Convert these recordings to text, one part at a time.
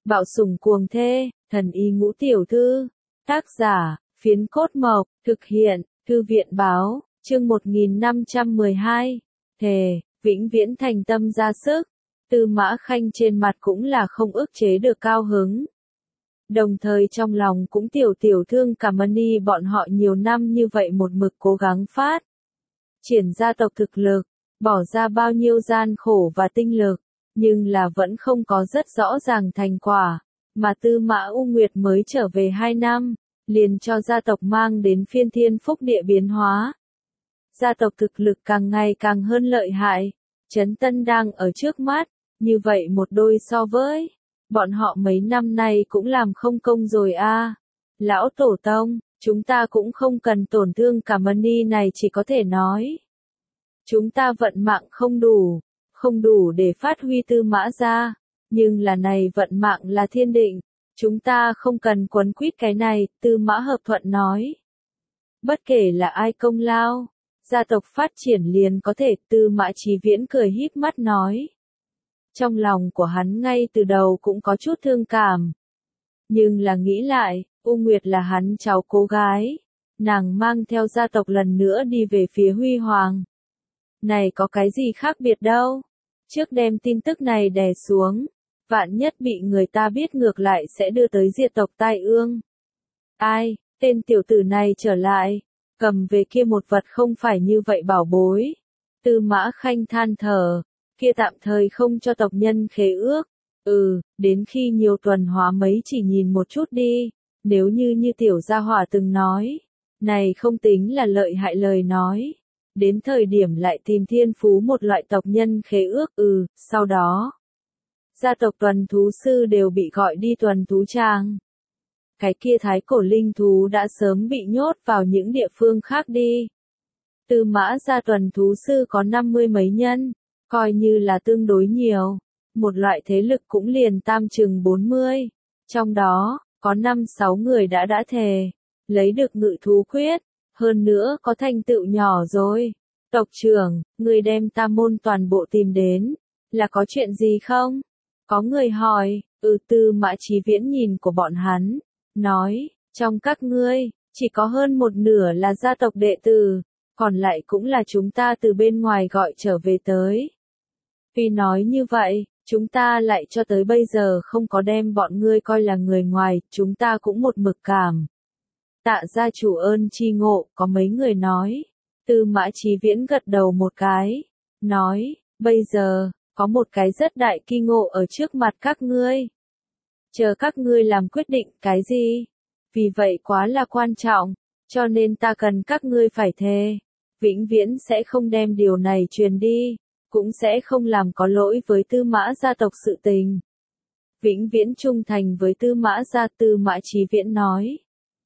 Bạo sủng cuồng thê, thần y ngũ tiểu thư. Tác giả, Phiến Cốt Mộc, thực hiện, Thư viện báo, chương 1512. Thề, vĩnh viễn thành tâm ra sức. Tư Mã Khanh trên mặt cũng là không ức chế được cao hứng. Đồng thời trong lòng cũng tiểu thương cảm ơn bọn họ nhiều năm như vậy một mực cố gắng phát triển gia tộc thực lực, bỏ ra bao nhiêu gian khổ và tinh lực, nhưng là vẫn không có rất rõ ràng thành quả, mà Tư Mã U Nguyệt mới trở về 2 năm, liền cho gia tộc mang đến phiên thiên phúc địa biến hóa. Gia tộc thực lực càng ngày càng hơn lợi hại, Trấn Tân đang ở trước mắt, như vậy một đôi so với bọn họ mấy năm nay cũng làm không công rồi a. Lão tổ tông, chúng ta cũng không cần tổn thương cả money này, chỉ có thể nói chúng ta vận mạng không đủ để phát huy Tư Mã gia, nhưng là này vận mạng là thiên định, chúng ta không cần quấn quýt cái này, Tư Mã Hợp Thuận nói. Bất kể là ai công lao, gia tộc phát triển liền có thể, Tư Mã Chí Viễn cười híp mắt nói. Trong lòng của hắn ngay từ đầu cũng có chút thương cảm. Nhưng là nghĩ lại, U Nguyệt là hắn cháu cô gái, nàng mang theo gia tộc lần nữa đi về phía huy hoàng. Này có cái gì khác biệt đâu, trước đem tin tức này đè xuống, vạn nhất bị người ta biết ngược lại sẽ đưa tới diệt tộc tai ương. Ai, tên tiểu tử này trở lại, cầm về kia một vật không phải như vậy bảo bối. Tư Mã Khanh than thở, kia tạm thời không cho tộc nhân khế ước. Đến khi nhiều tuần hóa mấy chỉ nhìn một chút đi, nếu như tiểu gia hỏa từng nói, này không tính là lợi hại lời nói. Đến thời điểm lại tìm thiên phú một loại tộc nhân khế ước, sau đó gia tộc tuần thú sư đều bị gọi đi tuần thú trang. Cái kia thái cổ linh thú đã sớm bị nhốt vào những địa phương khác đi. Tư Mã gia tuần thú sư có 50 mấy nhân, coi như là tương đối nhiều, một loại thế lực cũng liền tam chừng 40, trong đó, có 5-6 người đã thề, lấy được ngự thú quyết, hơn nữa có thành tựu nhỏ rồi. Tộc trưởng, người đem Tam Môn toàn bộ tìm đến, là có chuyện gì không? Có người hỏi, Tư Mã Chí Viễn nhìn của bọn hắn, nói, trong các ngươi, chỉ có hơn một nửa là gia tộc đệ tử, còn lại cũng là chúng ta từ bên ngoài gọi trở về tới. Vì nói như vậy, chúng ta lại cho tới bây giờ không có đem bọn ngươi coi là người ngoài, chúng ta cũng một mực cảm. Tạ gia chủ ơn chi ngộ, có mấy người nói. Tư Mã Chí Viễn gật đầu một cái, nói, bây giờ, có một cái rất đại kỳ ngộ ở trước mặt các ngươi. Chờ các ngươi làm quyết định cái gì? Vì vậy quá là quan trọng, cho nên ta cần các ngươi phải thề, vĩnh viễn sẽ không đem điều này truyền đi, cũng sẽ không làm có lỗi với Tư Mã gia tộc sự tình. Vĩnh viễn trung thành với Tư Mã gia, Tư Mã Chí Viễn nói.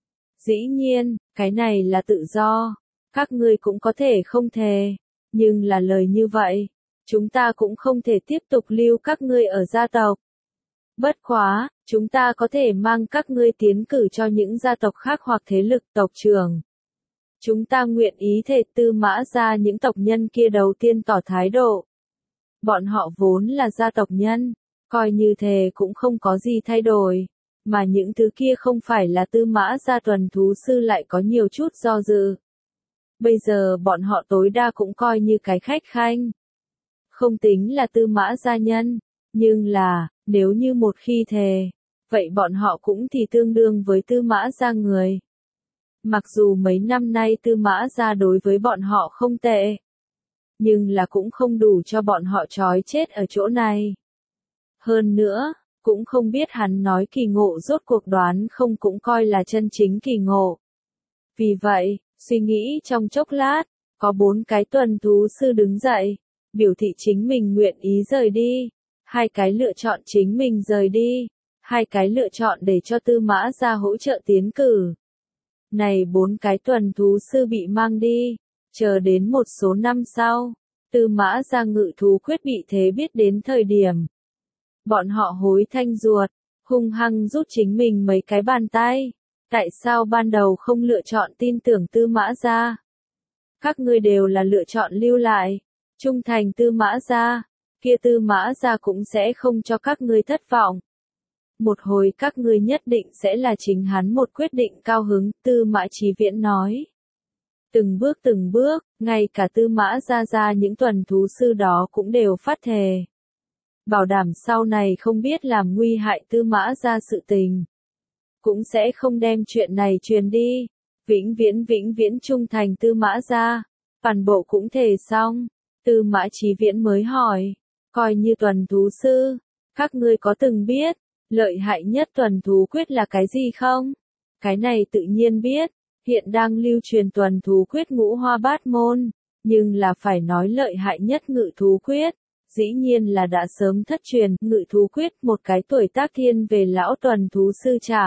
Dĩ nhiên, cái này là tự do, các ngươi cũng có thể không thề, nhưng là lời như vậy, chúng ta cũng không thể tiếp tục lưu các ngươi ở gia tộc. Bất quá, chúng ta có thể mang các ngươi tiến cử cho những gia tộc khác hoặc thế lực tộc trưởng. Chúng ta nguyện ý thề. Tư Mã gia những tộc nhân kia đầu tiên tỏ thái độ. Bọn họ vốn là gia tộc nhân, coi như thề cũng không có gì thay đổi, mà những thứ kia không phải là Tư Mã gia tuần thú sư lại có nhiều chút do dự. Bây giờ bọn họ tối đa cũng coi như cái khách khanh. Không tính là Tư Mã gia nhân, nhưng là, nếu như một khi thề, vậy bọn họ cũng thì tương đương với Tư Mã gia người. Mặc dù mấy năm nay Tư Mã gia đối với bọn họ không tệ, nhưng là cũng không đủ cho bọn họ trói chết ở chỗ này. Hơn nữa, cũng không biết hắn nói kỳ ngộ rốt cuộc đoán không cũng coi là chân chính kỳ ngộ. Vì vậy, suy nghĩ trong chốc lát, có 4 cái tuần thú sư đứng dậy, biểu thị chính mình nguyện ý rời đi, 2 cái lựa chọn chính mình rời đi, 2 cái lựa chọn để cho Tư Mã gia hỗ trợ tiến cử. Này 4 cái tuần thú sư bị mang đi, chờ đến một số năm sau, Tư Mã gia ngự thú quyết bị thế biết đến thời điểm. Bọn họ hối thanh ruột, hung hăng rút chính mình mấy cái bàn tay. Tại sao ban đầu không lựa chọn tin tưởng Tư Mã gia? Các ngươi đều là lựa chọn lưu lại, trung thành Tư Mã gia, kia Tư Mã gia cũng sẽ không cho các ngươi thất vọng. Một hồi các ngươi nhất định sẽ là chính hắn một quyết định cao hứng, Tư Mã Chí Viễn nói. Từng bước, ngay cả Tư Mã gia những tuần thú sư đó cũng đều phát thề. Bảo đảm sau này không biết làm nguy hại Tư Mã gia sự tình. Cũng sẽ không đem chuyện này truyền đi. Vĩnh viễn trung thành Tư Mã gia. Toàn bộ cũng thề xong. Tư Mã Chí Viễn mới hỏi. Coi như tuần thú sư. Các ngươi có từng biết. Lợi hại nhất tuần thú quyết là cái gì không? Cái này tự nhiên biết. Hiện đang lưu truyền tuần thú quyết ngũ hoa bát môn. Nhưng là phải nói lợi hại nhất ngự thú quyết. Dĩ nhiên là đã sớm thất truyền, ngự thú quyết một cái tuổi tác thiên về lão tuần thú sư trả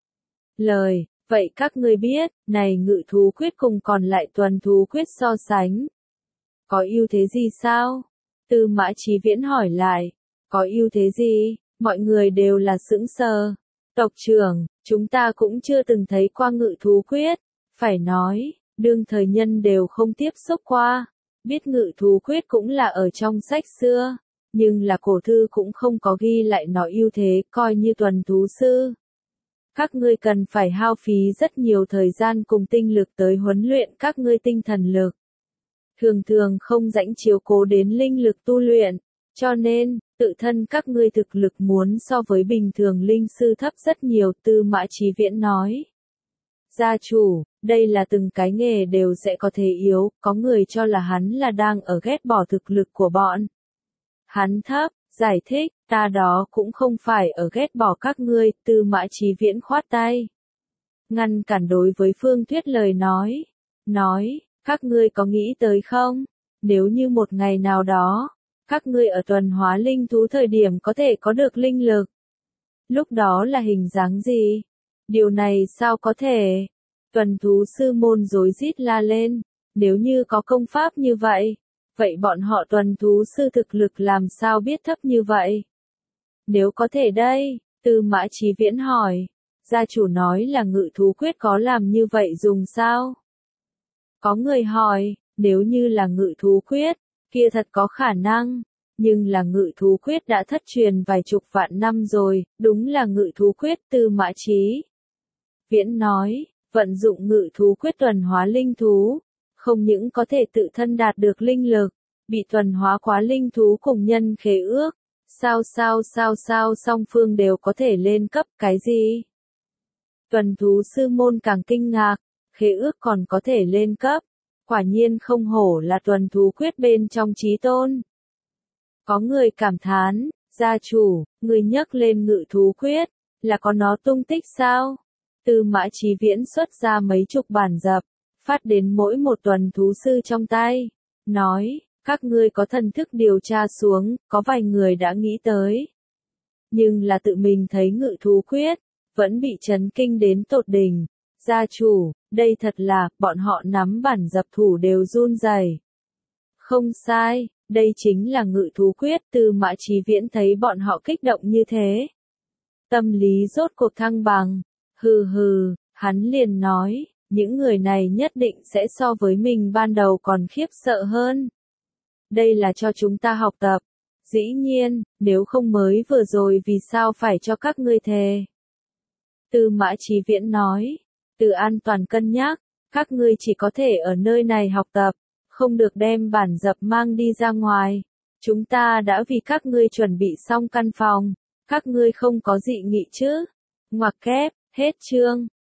lời. Vậy các ngươi biết, này ngự thú quyết cùng còn lại tuần thú quyết so sánh. Có ưu thế gì sao? Tư Mã Chí Viễn hỏi lại. Có ưu thế gì? Mọi người đều là sững sờ. Tộc trưởng, chúng ta cũng chưa từng thấy qua ngự thú quyết. Phải nói, đương thời nhân đều không tiếp xúc qua. Biết ngự thú quyết cũng là ở trong sách xưa. Nhưng là cổ thư cũng không có ghi lại nó ưu thế, coi như tuần thú sư. Các ngươi cần phải hao phí rất nhiều thời gian cùng tinh lực tới huấn luyện các ngươi tinh thần lực. Thường không rãnh chiếu cố đến linh lực tu luyện. Cho nên, tự thân các ngươi thực lực muốn so với bình thường linh sư thấp rất nhiều, Tư Mã Chí Viễn nói. Gia chủ, đây là từng cái nghề đều sẽ có thể yếu, có người cho là hắn là đang ở ghét bỏ thực lực của bọn. Hắn thấp, giải thích, ta đó cũng không phải ở ghét bỏ các ngươi, Tư Mã Chí Viễn khoát tay. Ngăn cản đối với Phương Tuyết lời nói. Nói, các ngươi có nghĩ tới không? Nếu như một ngày nào đó, các ngươi ở tuần hóa linh thú thời điểm có thể có được linh lực. Lúc đó là hình dáng gì? Điều này sao có thể? Tuần thú sư môn rối rít la lên. Nếu như có công pháp như vậy, vậy bọn họ tuần thú sư thực lực làm sao biết thấp như vậy? Nếu có thể đây, Tư Mã Chí Viễn hỏi. Gia chủ nói là ngự thú quyết có làm như vậy dùng sao? Có người hỏi, nếu như là ngự thú quyết, kia thật có khả năng. Nhưng là ngự thú quyết đã thất truyền vài chục vạn năm rồi, đúng là ngự thú quyết, Tư Mã Chí Viễn nói, vận dụng ngự thú quyết tuần hóa linh thú, không những có thể tự thân đạt được linh lực, bị tuần hóa quá linh thú cùng nhân khế ước, sao song phương đều có thể lên cấp, cái gì? Tuần thú sư môn càng kinh ngạc, khế ước còn có thể lên cấp, quả nhiên không hổ là tuần thú quyết bên trong chí tôn. Có người cảm thán, gia chủ, người nhắc lên ngự thú quyết, là có nó tung tích sao? Tư Mã Chí Viễn xuất ra mấy chục bản dập, phát đến mỗi một tuần thú sư trong tay, nói, các ngươi có thần thức điều tra xuống, có vài người đã nghĩ tới. Nhưng là tự mình thấy ngự thú quyết, vẫn bị chấn kinh đến tột đỉnh. Gia chủ, đây thật là, bọn họ nắm bản dập thủ đều run rẩy. Không sai, đây chính là ngự thú quyết, Tư Mã Chí Viễn thấy bọn họ kích động như thế. Tâm lý rốt cuộc thăng bằng, hừ, hắn liền nói, những người này nhất định sẽ so với mình ban đầu còn khiếp sợ hơn. Đây là cho chúng ta học tập. Dĩ nhiên, nếu không mới vừa rồi vì sao phải cho các ngươi thề. Tư Mã Chí Viễn nói, từ an toàn cân nhắc, các ngươi chỉ có thể ở nơi này học tập, không được đem bản dập mang đi ra ngoài. Chúng ta đã vì các ngươi chuẩn bị xong căn phòng, các ngươi không có dị nghị chứ? Ngoặc kép, hết chương.